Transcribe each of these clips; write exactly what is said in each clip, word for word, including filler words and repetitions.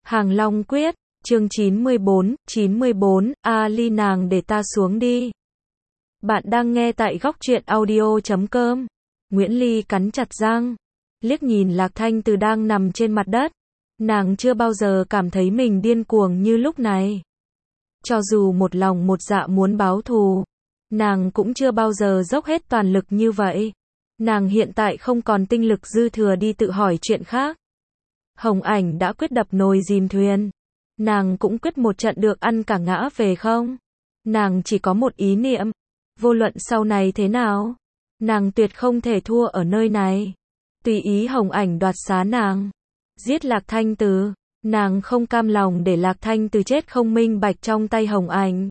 Hàng Long Quyết, chương chín mươi bốn, chín mươi bốn, a ly nàng để ta xuống đi. Bạn đang nghe tại góc truyện audio chấm com. Nguyễn Ly cắn chặt răng, liếc nhìn Lạc Thanh Từ đang nằm trên mặt đất. Nàng chưa bao giờ cảm thấy mình điên cuồng như lúc này. Cho dù một lòng một dạ muốn báo thù, nàng cũng chưa bao giờ dốc hết toàn lực như vậy. Nàng hiện tại không còn tinh lực dư thừa đi tự hỏi chuyện khác. Hồng Ảnh đã quyết đập nồi dìm thuyền. Nàng cũng quyết một trận được ăn cả ngã về không. Nàng chỉ có một ý niệm. Vô luận sau này thế nào, nàng tuyệt không thể thua ở nơi này. Tùy ý Hồng Ảnh đoạt xá nàng. Giết Lạc Thanh Từ. Nàng không cam lòng để Lạc Thanh Từ chết không minh bạch trong tay Hồng Ảnh.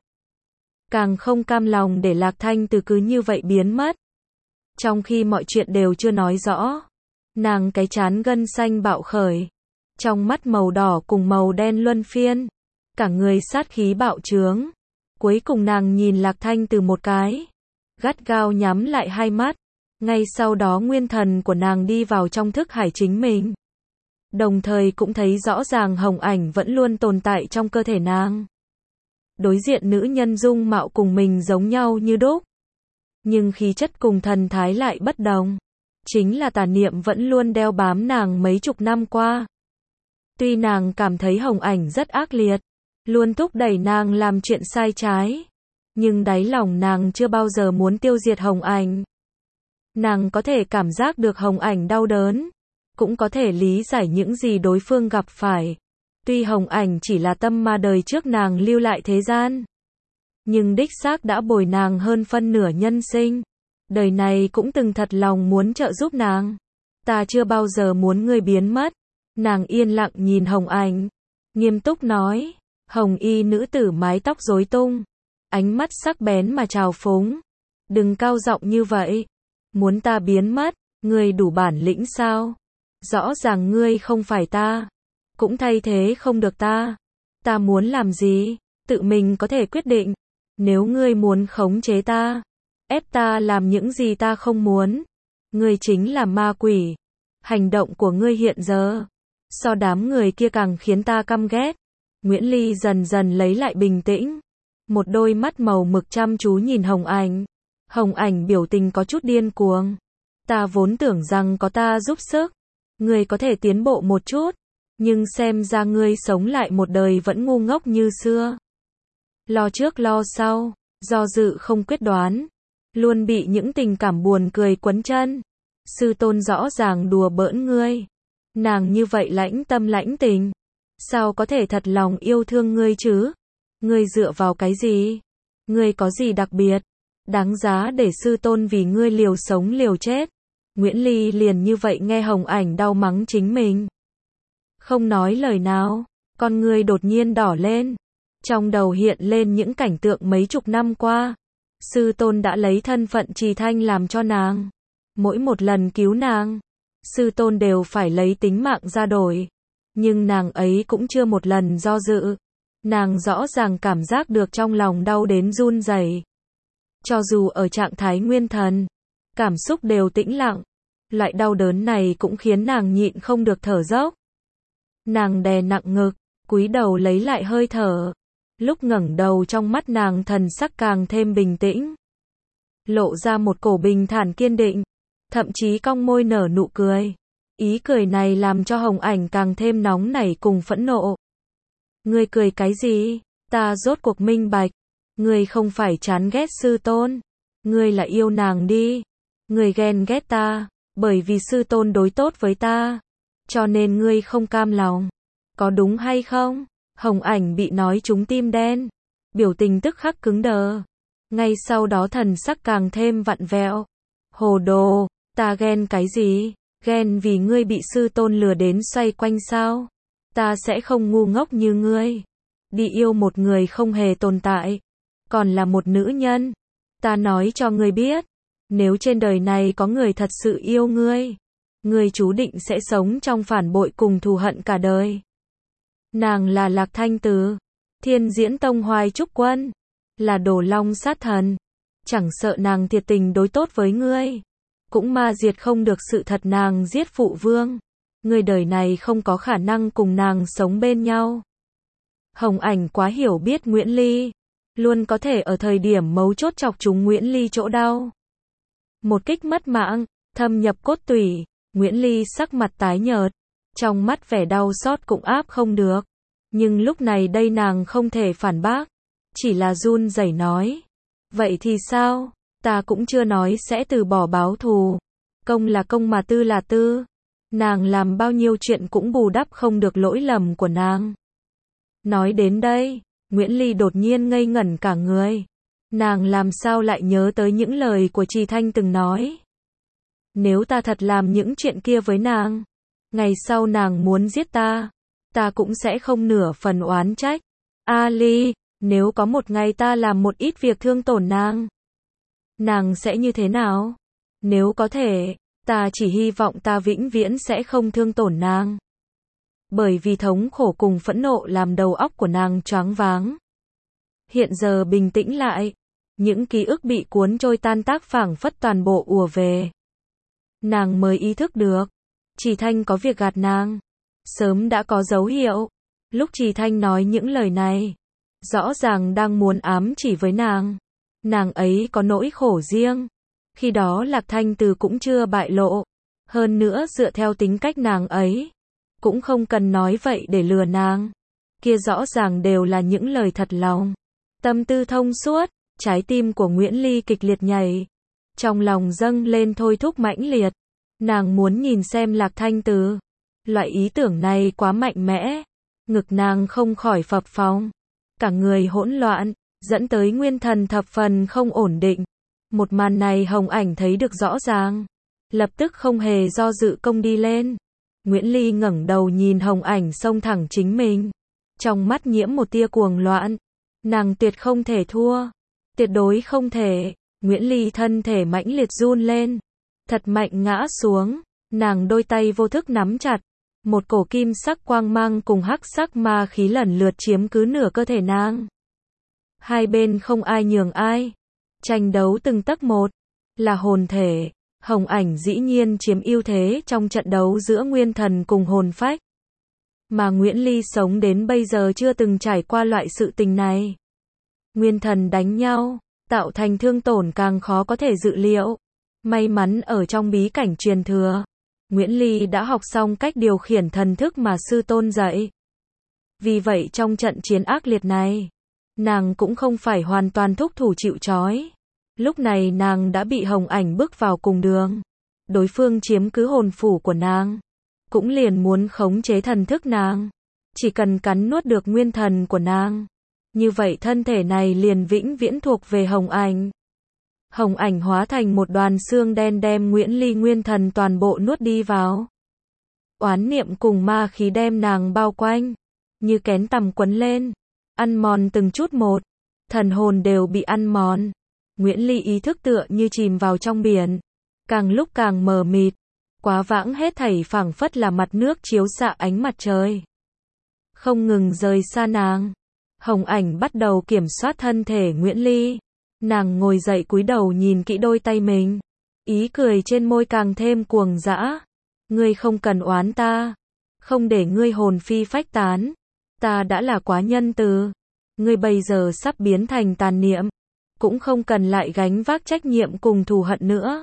Càng không cam lòng để Lạc Thanh Từ cứ như vậy biến mất. Trong khi mọi chuyện đều chưa nói rõ, nàng cái trán gân xanh bạo khởi. Trong mắt màu đỏ cùng màu đen luân phiên. Cả người sát khí bạo trướng. Cuối cùng nàng nhìn Lạc Thanh Từ một cái. Gắt gao nhắm lại hai mắt. Ngay sau đó nguyên thần của nàng đi vào trong thức hải chính mình. Đồng thời cũng thấy rõ ràng Hồng Ảnh vẫn luôn tồn tại trong cơ thể nàng. Đối diện nữ nhân dung mạo cùng mình giống nhau như đúc. Nhưng khí chất cùng thần thái lại bất đồng. Chính là tà niệm vẫn luôn đeo bám nàng mấy chục năm qua. Tuy nàng cảm thấy Hồng Ảnh rất ác liệt, luôn thúc đẩy nàng làm chuyện sai trái, nhưng đáy lòng nàng chưa bao giờ muốn tiêu diệt Hồng Ảnh. Nàng có thể cảm giác được Hồng Ảnh đau đớn, cũng có thể lý giải những gì đối phương gặp phải. Tuy Hồng Ảnh chỉ là tâm ma đời trước nàng lưu lại thế gian, nhưng đích xác đã bồi nàng hơn phân nửa nhân sinh. Đời này cũng từng thật lòng muốn trợ giúp nàng. Ta chưa bao giờ muốn ngươi biến mất. Nàng yên lặng nhìn Hồng Ảnh, nghiêm túc nói. Hồng y nữ tử mái tóc rối tung, ánh mắt sắc bén mà trào phúng. Đừng cao giọng như vậy. Muốn ta biến mất, ngươi đủ bản lĩnh sao? Rõ ràng ngươi không phải ta, cũng thay thế không được ta. Ta muốn làm gì, tự mình có thể quyết định. Nếu ngươi muốn khống chế ta, ép ta làm những gì ta không muốn, ngươi chính là ma quỷ. Hành động của ngươi hiện giờ, so đám người kia càng khiến ta căm ghét. Nguyễn Ly dần dần lấy lại bình tĩnh. Một đôi mắt màu mực chăm chú nhìn Hồng Ảnh. Hồng Ảnh biểu tình có chút điên cuồng. Ta vốn tưởng rằng có ta giúp sức, ngươi có thể tiến bộ một chút. Nhưng xem ra ngươi sống lại một đời vẫn ngu ngốc như xưa. Lo trước lo sau, do dự không quyết đoán. Luôn bị những tình cảm buồn cười quấn chân. Sư tôn rõ ràng đùa bỡn ngươi. Nàng như vậy lãnh tâm lãnh tình, sao có thể thật lòng yêu thương ngươi chứ? Ngươi dựa vào cái gì? Ngươi có gì đặc biệt, đáng giá để sư tôn vì ngươi liều sống liều chết? Nguyễn Ly liền như vậy nghe Hồng Ảnh đau mắng chính mình. Không nói lời nào, con ngươi đột nhiên đỏ lên. Trong đầu hiện lên những cảnh tượng mấy chục năm qua. Sư tôn đã lấy thân phận trì thanh làm cho nàng. Mỗi một lần cứu nàng, sư tôn đều phải lấy tính mạng ra đổi. Nhưng nàng ấy cũng chưa một lần do dự. Nàng rõ ràng cảm giác được trong lòng đau đến run rẩy. Cho dù ở trạng thái nguyên thần, cảm xúc đều tĩnh lặng. Loại đau đớn này cũng khiến nàng nhịn không được thở dốc. Nàng đè nặng ngực, cúi đầu lấy lại hơi thở. Lúc ngẩng đầu trong mắt nàng thần sắc càng thêm bình tĩnh. Lộ ra một cổ bình thản kiên định. Thậm chí cong môi nở nụ cười. Ý cười này làm cho Hồng Ảnh càng thêm nóng nảy cùng phẫn nộ. Ngươi cười cái gì? Ta rốt cuộc minh bạch. Ngươi không phải chán ghét sư tôn. Ngươi là yêu nàng đi. Ngươi ghen ghét ta, bởi vì sư tôn đối tốt với ta. Cho nên ngươi không cam lòng. Có đúng hay không? Hồng Ảnh bị nói trúng tim đen. Biểu tình tức khắc cứng đờ. Ngay sau đó thần sắc càng thêm vặn vẹo. Hồ đồ, ta ghen cái gì? Ghen vì ngươi bị sư tôn lừa đến xoay quanh sao? Ta sẽ không ngu ngốc như ngươi. Đi yêu một người không hề tồn tại. Còn là một nữ nhân. Ta nói cho ngươi biết. Nếu trên đời này có người thật sự yêu ngươi, ngươi chú định sẽ sống trong phản bội cùng thù hận cả đời. Nàng là Lạc Thanh Từ, Thiên Diễn Tông Hoài Trúc Quân, là Đồ Long sát thần. Chẳng sợ nàng thiệt tình đối tốt với ngươi, cũng ma diệt không được sự thật nàng giết phụ vương. Người đời này không có khả năng cùng nàng sống bên nhau. Hồng Ảnh quá hiểu biết Nguyễn Ly, luôn có thể ở thời điểm mấu chốt chọc trúng Nguyễn Ly chỗ đau. Một kích mất mạng, thâm nhập cốt tủy, Nguyễn Ly sắc mặt tái nhợt, trong mắt vẻ đau xót cũng áp không được. Nhưng lúc này đây nàng không thể phản bác, chỉ là run rẩy nói. Vậy thì sao? Ta cũng chưa nói sẽ từ bỏ báo thù. Công là công mà tư là tư. Nàng làm bao nhiêu chuyện cũng bù đắp không được lỗi lầm của nàng. Nói đến đây, Nguyễn Ly đột nhiên ngây ngẩn cả người. Nàng làm sao lại nhớ tới những lời của Trì Thanh từng nói. Nếu ta thật làm những chuyện kia với nàng, ngày sau nàng muốn giết ta, ta cũng sẽ không nửa phần oán trách. A Ly, nếu có một ngày ta làm một ít việc thương tổn nàng, nàng sẽ như thế nào? Nếu có thể, ta chỉ hy vọng ta vĩnh viễn sẽ không thương tổn nàng. Bởi vì thống khổ cùng phẫn nộ làm đầu óc của nàng choáng váng. Hiện giờ bình tĩnh lại, những ký ức bị cuốn trôi tan tác phảng phất toàn bộ ùa về. Nàng mới ý thức được, Trì Thanh có việc gạt nàng. Sớm đã có dấu hiệu. Lúc Trì Thanh nói những lời này, rõ ràng đang muốn ám chỉ với nàng. Nàng ấy có nỗi khổ riêng. Khi đó Lạc Thanh Từ cũng chưa bại lộ. Hơn nữa dựa theo tính cách nàng ấy, cũng không cần nói vậy để lừa nàng. Kia rõ ràng đều là những lời thật lòng. Tâm tư thông suốt, trái tim của Nguyễn Ly kịch liệt nhảy. Trong lòng dâng lên thôi thúc mãnh liệt. Nàng muốn nhìn xem Lạc Thanh Từ. Loại ý tưởng này quá mạnh mẽ. Ngực nàng không khỏi phập phồng. Cả người hỗn loạn, dẫn tới nguyên thần thập phần không ổn định. Một màn này Hồng Ảnh thấy được rõ ràng. Lập tức không hề do dự công đi lên. Nguyễn Ly ngẩng đầu nhìn Hồng Ảnh xông thẳng chính mình. Trong mắt nhiễm một tia cuồng loạn. Nàng tuyệt không thể thua. Tuyệt đối không thể. Nguyễn Ly thân thể mãnh liệt run lên. Thật mạnh ngã xuống. Nàng đôi tay vô thức nắm chặt. Một cổ kim sắc quang mang cùng hắc sắc ma khí lần lượt chiếm cứ nửa cơ thể nàng. Hai bên không ai nhường ai. Tranh đấu từng tấc một. Là hồn thể. Hồng Ảnh dĩ nhiên chiếm ưu thế trong trận đấu giữa nguyên thần cùng hồn phách. Mà Nguyễn Ly sống đến bây giờ chưa từng trải qua loại sự tình này. Nguyên thần đánh nhau, tạo thành thương tổn càng khó có thể dự liệu. May mắn ở trong bí cảnh truyền thừa, Nguyễn Ly đã học xong cách điều khiển thần thức mà sư tôn dạy. Vì vậy trong trận chiến ác liệt này, nàng cũng không phải hoàn toàn thúc thủ chịu trói. Lúc này nàng đã bị Hồng Ảnh bước vào cùng đường. Đối phương chiếm cứ hồn phủ của nàng, cũng liền muốn khống chế thần thức nàng. Chỉ cần cắn nuốt được nguyên thần của nàng, như vậy thân thể này liền vĩnh viễn thuộc về Hồng Ảnh. Hồng Ảnh hóa thành một đoàn xương đen đem Nguyễn Ly nguyên thần toàn bộ nuốt đi vào. Oán niệm cùng ma khí đem nàng bao quanh, như kén tằm quấn lên, ăn mòn từng chút một. Thần hồn đều bị ăn mòn. Nguyễn Ly ý thức tựa như chìm vào trong biển, càng lúc càng mờ mịt, quá vãng hết thảy phảng phất là mặt nước chiếu xạ ánh mặt trời, không ngừng rời xa nàng. Hồng Ảnh bắt đầu kiểm soát thân thể Nguyễn Ly. Nàng ngồi dậy cúi đầu nhìn kỹ đôi tay mình, ý cười trên môi càng thêm cuồng dã. Ngươi không cần oán ta, không để ngươi hồn phi phách tán, ta đã là quá nhân từ. Ngươi bây giờ sắp biến thành tàn niệm, cũng không cần lại gánh vác trách nhiệm cùng thù hận nữa.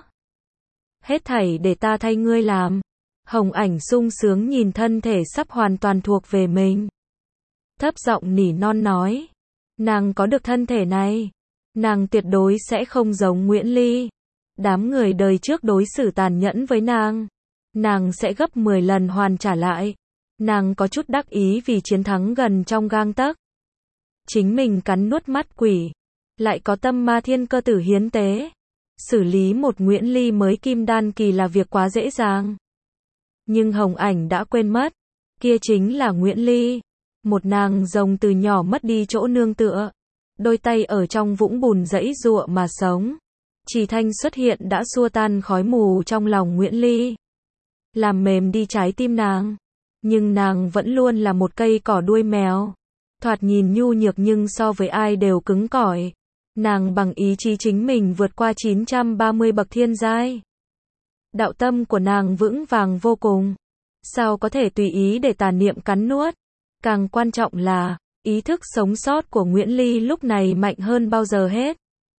Hết thảy để ta thay ngươi làm. Hồng Ảnh sung sướng nhìn thân thể sắp hoàn toàn thuộc về mình. Thấp giọng nỉ non nói. Nàng có được thân thể này, nàng tuyệt đối sẽ không giống Nguyễn Ly. Đám người đời trước đối xử tàn nhẫn với nàng, nàng sẽ gấp mười lần hoàn trả lại. Nàng có chút đắc ý vì chiến thắng gần trong gang tấc. Chính mình cắn nuốt mắt quỷ, lại có tâm ma thiên cơ tử hiến tế. Xử lý một Nguyễn Ly mới kim đan kỳ là việc quá dễ dàng. Nhưng Hồng Ảnh đã quên mất, kia chính là Nguyễn Ly. Một nàng rồng từ nhỏ mất đi chỗ nương tựa, đôi tay ở trong vũng bùn giãy giụa mà sống. Trì Thanh xuất hiện đã xua tan khói mù trong lòng Nguyễn Ly, làm mềm đi trái tim nàng. Nhưng nàng vẫn luôn là một cây cỏ đuôi mèo, thoạt nhìn nhu nhược nhưng so với ai đều cứng cỏi. Nàng bằng ý chí chính mình vượt qua chín trăm ba mươi bậc thiên giai. Đạo tâm của nàng vững vàng vô cùng. sao có thể tùy ý để tà niệm cắn nuốt. Càng quan trọng là, ý thức sống sót của Nguyễn Ly lúc này mạnh hơn bao giờ hết.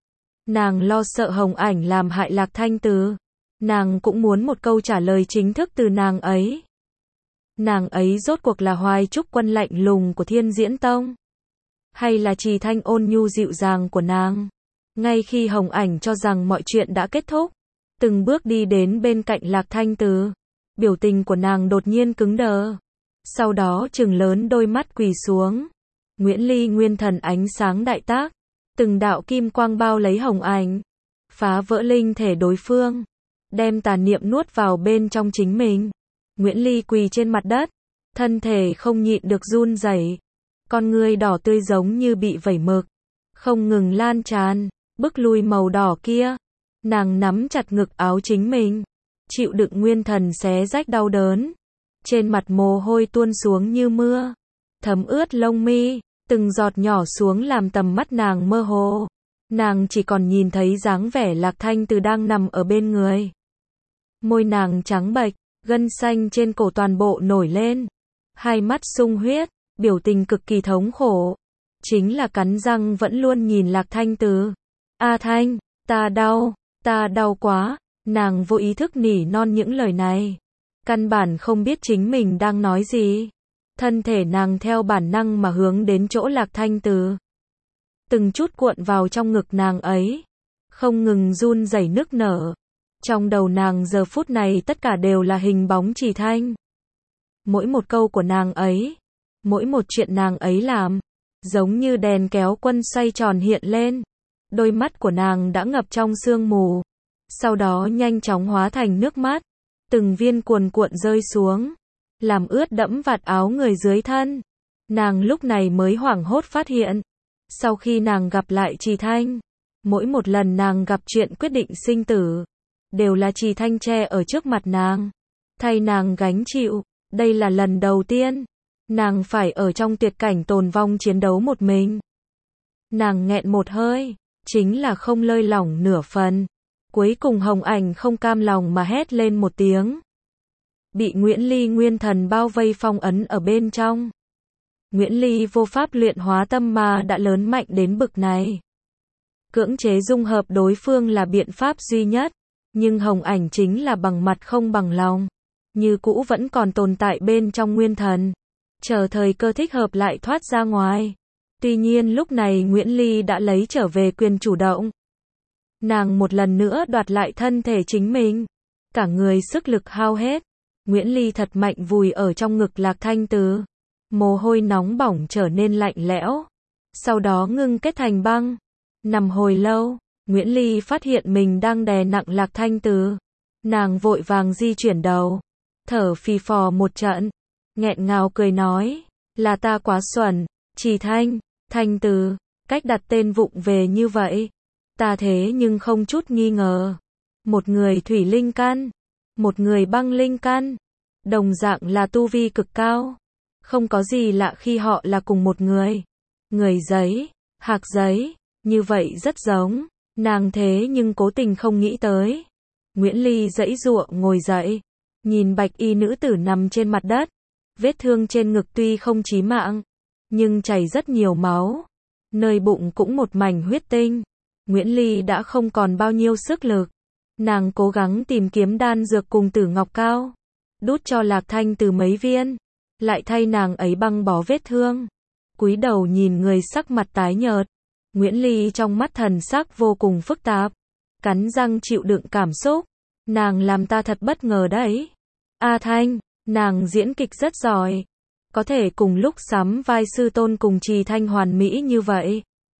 Nàng lo sợ Hồng Ảnh làm hại Lạc Thanh Từ. Nàng cũng muốn một câu trả lời chính thức từ nàng ấy. Nàng ấy rốt cuộc là Hoài Trúc Quân lạnh lùng của Thiên Diễn Tông, hay là Trì Thanh ôn nhu dịu dàng của nàng? Ngay khi Hồng Ảnh cho rằng mọi chuyện đã kết thúc, từng bước đi đến bên cạnh Lạc Thanh Từ, biểu tình của nàng đột nhiên cứng đờ. Sau đó trừng lớn đôi mắt quỳ xuống. Nguyễn Ly nguyên thần ánh sáng đại tác, từng đạo kim quang bao lấy Hồng Ảnh, phá vỡ linh thể đối phương, đem tà niệm nuốt vào bên trong chính mình. Nguyễn Ly quỳ trên mặt đất, thân thể không nhịn được run rẩy, con ngươi đỏ tươi giống như bị vẩy mực, không ngừng lan tràn, bức lui màu đỏ kia. Nàng nắm chặt ngực áo chính mình, chịu đựng nguyên thần xé rách đau đớn. Trên mặt mồ hôi tuôn xuống như mưa, thấm ướt lông mi, từng giọt nhỏ xuống làm tầm mắt nàng mơ hồ. Nàng chỉ còn nhìn thấy dáng vẻ Lạc Thanh Từ đang nằm ở bên người. Môi nàng trắng bệch, gân xanh trên cổ toàn bộ nổi lên, hai mắt sung huyết, biểu tình cực kỳ thống khổ. Chính là cắn răng vẫn luôn nhìn Lạc Thanh Từ. A Thanh, ta đau, ta đau quá. Nàng vô ý thức nỉ non những lời này, căn bản không biết chính mình đang nói gì. Thân thể nàng theo bản năng mà hướng đến chỗ Lạc Thanh Từ, từng chút cuộn vào trong ngực nàng ấy, không ngừng run rẩy nức nở. Trong đầu nàng giờ phút này tất cả đều là hình bóng Trì Thanh. Mỗi một câu của nàng ấy, mỗi một chuyện nàng ấy làm, giống như đèn kéo quân xoay tròn hiện lên. Đôi mắt của nàng đã ngập trong sương mù, sau đó nhanh chóng hóa thành nước mắt, từng viên cuồn cuộn rơi xuống, làm ướt đẫm vạt áo người dưới thân. Nàng lúc này mới hoảng hốt phát hiện, sau khi nàng gặp lại Trì Thanh, mỗi một lần nàng gặp chuyện quyết định sinh tử, đều là Trì Thanh che ở trước mặt nàng, thay nàng gánh chịu. Đây là lần đầu tiên, nàng phải ở trong tuyệt cảnh tồn vong chiến đấu một mình. Nàng nghẹn một hơi, chính là không lơi lỏng nửa phần. Cuối cùng Hồng Ảnh không cam lòng mà hét lên một tiếng. Bị Nguyễn Ly nguyên thần bao vây phong ấn ở bên trong. Nguyễn Ly vô pháp luyện hóa tâm ma đã lớn mạnh đến bực này. Cưỡng chế dung hợp đối phương là biện pháp duy nhất, nhưng Hồng Ảnh chính là bằng mặt không bằng lòng, như cũ vẫn còn tồn tại bên trong nguyên thần, chờ thời cơ thích hợp lại thoát ra ngoài. Tuy nhiên lúc này Nguyễn Ly đã lấy trở về quyền chủ động. Nàng một lần nữa đoạt lại thân thể chính mình, cả người sức lực hao hết. Nguyễn Ly thật mạnh vùi ở trong ngực Lạc Thanh Từ, mồ hôi nóng bỏng trở nên lạnh lẽo, sau đó ngưng kết thành băng. Nằm hồi lâu, Nguyễn Ly phát hiện mình đang đè nặng Lạc Thanh Từ. Nàng vội vàng di chuyển đầu, thở phì phò một trận, nghẹn ngào cười nói, là ta quá xuẩn, Trì Thanh, Thanh Từ, cách đặt tên vụng về như vậy. Ta thế nhưng không chút nghi ngờ. Một người thủy linh căn, một người băng linh căn, đồng dạng là tu vi cực cao. Không có gì lạ khi họ là cùng một người. Người giấy, hạc giấy, như vậy rất giống. Nàng thế nhưng cố tình không nghĩ tới. Nguyễn Ly giãy giụa ngồi dậy, nhìn bạch y nữ tử nằm trên mặt đất. Vết thương trên ngực tuy không chí mạng, nhưng chảy rất nhiều máu. Nơi bụng cũng một mảnh huyết tinh. Nguyễn Ly đã không còn bao nhiêu sức lực. Nàng cố gắng tìm kiếm đan dược cùng Tử Ngọc Cao, đút cho Lạc Thanh Từ mấy viên, lại thay nàng ấy băng bó vết thương. Cúi đầu nhìn người sắc mặt tái nhợt, Nguyễn Ly trong mắt thần sắc vô cùng phức tạp, cắn răng chịu đựng cảm xúc. Nàng làm ta thật bất ngờ đấy. A Thanh, nàng diễn kịch rất giỏi, có thể cùng lúc sắm vai sư tôn cùng Trì Thanh hoàn mỹ như vậy.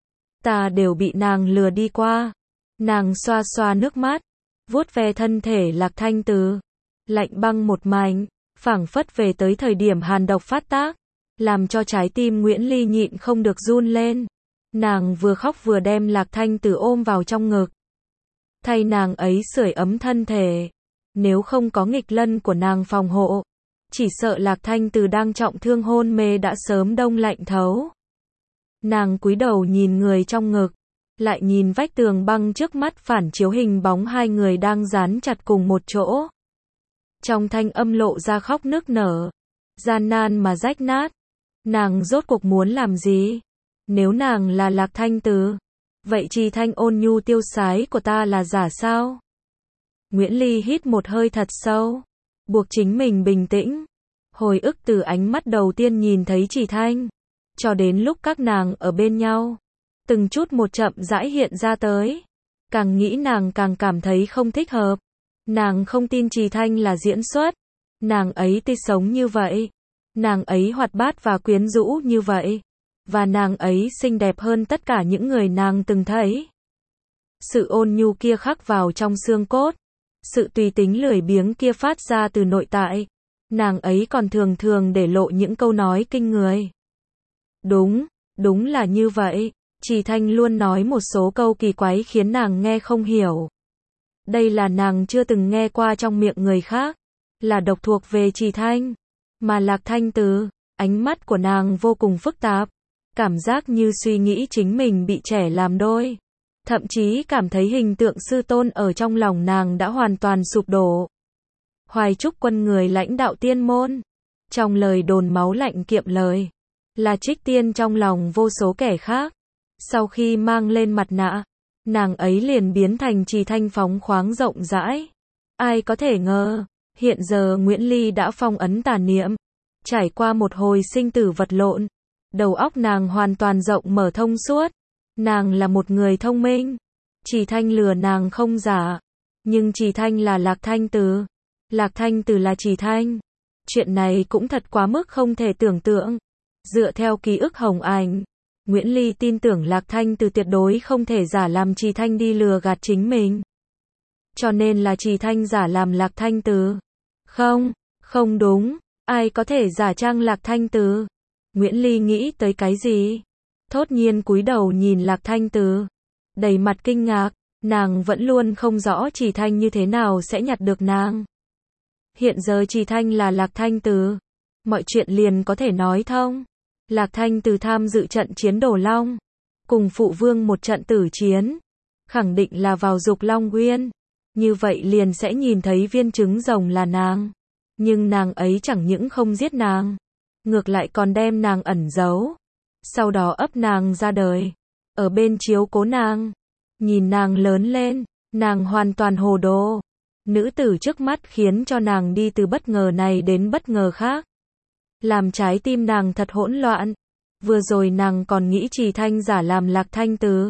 Ta đều bị nàng lừa đi qua. Nàng xoa xoa nước mắt, vuốt ve thân thể Lạc Thanh Từ, lạnh băng một mảnh, phảng phất về tới thời điểm hàn độc phát tác, làm cho trái tim Nguyễn Ly nhịn không được run lên. Nàng vừa khóc vừa đem Lạc Thanh Từ ôm vào trong ngực, thay nàng ấy sưởi ấm thân thể. Nếu không có nghịch lân của nàng phòng hộ, chỉ sợ Lạc Thanh Từ đang trọng thương hôn mê đã sớm đông lạnh thấu. Nàng cúi đầu nhìn người trong ngực, lại nhìn vách tường băng trước mắt phản chiếu hình bóng hai người đang dán chặt cùng một chỗ. Trong thanh âm lộ ra khóc nức nở, gian nan mà rách nát. Nàng rốt cuộc muốn làm gì? Nếu nàng là Lạc Thanh Từ, vậy trì thanh ôn nhu tiêu sái của ta là giả sao? Nguyễn Ly hít một hơi thật sâu, buộc chính mình bình tĩnh, hồi ức từ ánh mắt đầu tiên nhìn thấy trì thanh, cho đến lúc các nàng ở bên nhau, từng chút một chậm rãi hiện ra tới. Càng nghĩ nàng càng cảm thấy không thích hợp. Nàng không tin trì thanh là diễn xuất. Nàng ấy tươi sống như vậy. Nàng ấy hoạt bát và quyến rũ như vậy. Và nàng ấy xinh đẹp hơn tất cả những người nàng từng thấy. Sự ôn nhu kia khắc vào trong xương cốt. Sự tùy tính lười biếng kia phát ra từ nội tại. Nàng ấy còn thường thường để lộ những câu nói kinh người. Đúng, đúng là như vậy. Trì thanh luôn nói một số câu kỳ quái khiến nàng nghe không hiểu. Đây là nàng chưa từng nghe qua trong miệng người khác. Là độc thuộc về trì thanh. Mà Lạc Thanh Từ, ánh mắt của nàng vô cùng phức tạp. Cảm giác như suy nghĩ chính mình bị trẻ làm đôi. Thậm chí cảm thấy hình tượng sư tôn ở trong lòng nàng đã hoàn toàn sụp đổ. Hoài Trúc Quân người lãnh đạo tiên môn. Trong lời đồn máu lạnh kiệm lời. Là trích tiên trong lòng vô số kẻ khác. Sau khi mang lên mặt nạ, nàng ấy liền biến thành trì thanh phóng khoáng rộng rãi. Ai có thể ngờ, hiện giờ Nguyễn Ly đã phong ấn tà niệm. Trải qua một hồi sinh tử vật lộn, đầu óc nàng hoàn toàn rộng mở thông suốt. Nàng là một người thông minh. Trì thanh lừa nàng không giả. Nhưng trì thanh là Lạc Thanh Từ. Lạc Thanh Từ là trì thanh. Chuyện này cũng thật quá mức không thể tưởng tượng. Dựa theo ký ức hồng ảnh, Nguyễn Ly tin tưởng Lạc Thanh Từ tuyệt đối không thể giả làm trì thanh đi lừa gạt chính mình. Cho nên là trì thanh giả làm Lạc Thanh Từ. Không, không đúng. Ai có thể giả trang Lạc Thanh Từ? Nguyễn Ly nghĩ tới cái gì? Thốt nhiên cúi đầu nhìn Lạc Thanh Từ. Đầy mặt kinh ngạc, nàng vẫn luôn không rõ trì thanh như thế nào sẽ nhặt được nàng. Hiện giờ trì thanh là Lạc Thanh Từ. Mọi chuyện liền có thể nói thông. Lạc Thanh Từ tham dự trận chiến Đồ Long. Cùng phụ vương một trận tử chiến. Khẳng định là vào Dục Long Nguyên. Như vậy liền sẽ nhìn thấy viên trứng rồng là nàng. Nhưng nàng ấy chẳng những không giết nàng. Ngược lại còn đem nàng ẩn giấu. Sau đó ấp nàng ra đời. Ở bên chiếu cố nàng. Nhìn nàng lớn lên. Nàng hoàn toàn hồ đồ. Nữ tử trước mắt khiến cho nàng đi từ bất ngờ này đến bất ngờ khác. Làm trái tim nàng thật hỗn loạn. Vừa rồi nàng còn nghĩ trì thanh giả làm Lạc Thanh Từ.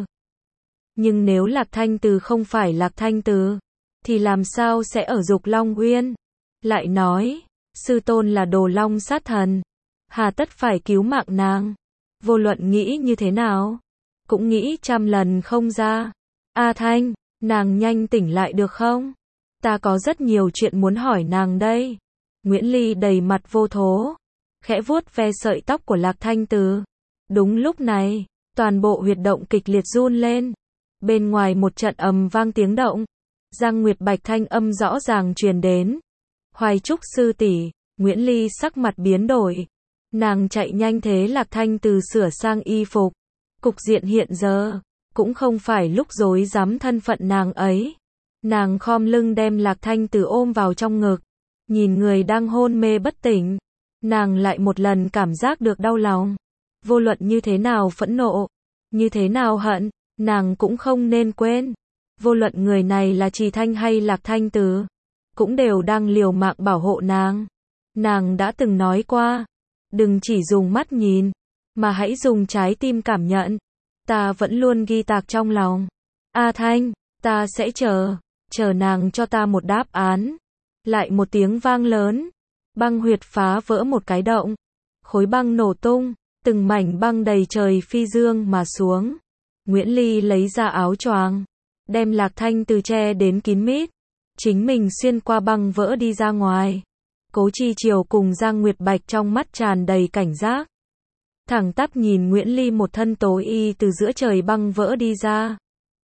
Nhưng nếu Lạc Thanh Từ không phải Lạc Thanh Từ, thì làm sao sẽ ở Dục Long Nguyên? Lại nói, sư tôn là Đồ Long sát thần. Hà tất phải cứu mạng nàng? Vô luận nghĩ như thế nào? Cũng nghĩ trăm lần không ra. A Thanh, nàng nhanh tỉnh lại được không? Ta có rất nhiều chuyện muốn hỏi nàng đây. Nguyễn Ly đầy mặt vô thố. Khẽ vuốt ve sợi tóc của Lạc Thanh Từ. Đúng lúc này, toàn bộ huyệt động kịch liệt run lên. Bên ngoài một trận ầm vang tiếng động. Giang Nguyệt Bạch thanh âm rõ ràng truyền đến. Hoài Trúc sư tỷ. Nguyễn Ly sắc mặt biến đổi. Nàng chạy nhanh thế Lạc Thanh Từ sửa sang y phục. Cục diện hiện giờ, cũng không phải lúc dối dám thân phận nàng ấy. Nàng khom lưng đem Lạc Thanh Từ ôm vào trong ngực. Nhìn người đang hôn mê bất tỉnh. Nàng lại một lần cảm giác được đau lòng. Vô luận như thế nào phẫn nộ, như thế nào hận, nàng cũng không nên quên. Vô luận người này là trì thanh hay Lạc Thanh Từ, cũng đều đang liều mạng bảo hộ nàng. Nàng đã từng nói qua, đừng chỉ dùng mắt nhìn, mà hãy dùng trái tim cảm nhận. Ta vẫn luôn ghi tạc trong lòng. A Thanh, ta sẽ chờ, chờ nàng cho ta một đáp án. Lại một tiếng vang lớn. Băng huyệt phá vỡ một cái động. Khối băng nổ tung, từng mảnh băng đầy trời phi dương mà xuống. Nguyễn Ly lấy ra áo choàng, đem Lạc Thanh Từ che đến kín mít. Chính mình xuyên qua băng vỡ đi ra ngoài. Cố Chi Triều cùng Giang Nguyệt Bạch trong mắt tràn đầy cảnh giác. Thẳng tắp nhìn Nguyễn Ly một thân tối y từ giữa trời băng vỡ đi ra.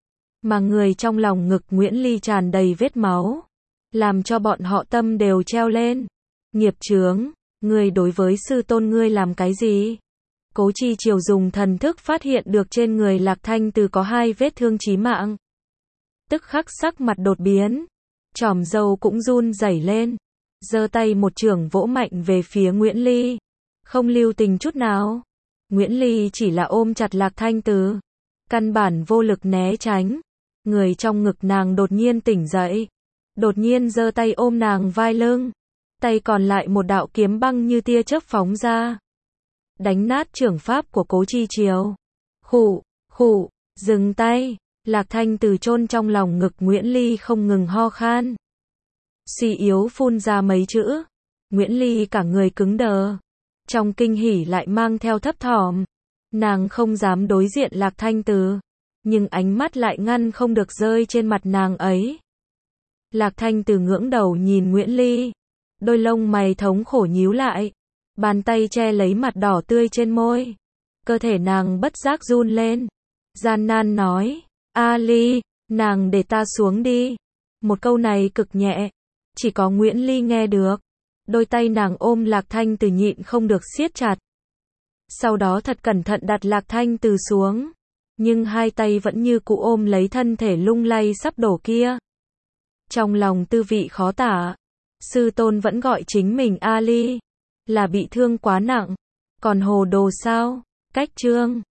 Mà người trong lòng ngực Nguyễn Ly tràn đầy vết máu. Làm cho bọn họ tâm đều treo lên. Nghiệp chướng, ngươi đối với sư tôn ngươi làm cái gì? Cố Chi Triều dùng thần thức phát hiện được trên người Lạc Thanh Từ có hai vết thương chí mạng. Tức khắc sắc mặt đột biến. Chòm râu cũng run rẩy lên. giơ tay một chưởng vỗ mạnh về phía Nguyễn Ly. Không lưu tình chút nào. Nguyễn Ly chỉ là ôm chặt Lạc Thanh Từ. Căn bản vô lực né tránh. Người trong ngực nàng đột nhiên tỉnh dậy. Đột nhiên giơ tay ôm nàng vai lưng. Tay còn lại một đạo kiếm băng như tia chớp phóng ra. Đánh nát chưởng pháp của Cố Chi Chiếu. Khụ, khụ, dừng tay. Lạc Thanh Từ chôn trong lòng ngực Nguyễn Ly không ngừng ho khan. Suy yếu phun ra mấy chữ. Nguyễn Ly cả người cứng đờ. Trong kinh hỉ lại mang theo thấp thỏm. Nàng không dám đối diện Lạc Thanh Từ. Nhưng ánh mắt lại ngăn không được rơi trên mặt nàng ấy. Lạc Thanh Từ ngưỡng đầu nhìn Nguyễn Ly. Đôi lông mày thống khổ nhíu lại. Bàn tay che lấy mặt đỏ tươi trên môi. Cơ thể nàng bất giác run lên. Gian nan nói. A Ly, nàng để ta xuống đi. Một câu này cực nhẹ. Chỉ có Nguyễn Ly nghe được. Đôi tay nàng ôm Lạc Thanh Từ nhịn không được siết chặt. Sau đó thật cẩn thận đặt Lạc Thanh Từ xuống. Nhưng hai tay vẫn như cũ ôm lấy thân thể lung lay sắp đổ kia. Trong lòng tư vị khó tả. Sư tôn vẫn gọi chính mình A Ly. Là bị thương quá nặng. Còn hồ đồ sao? Cách chương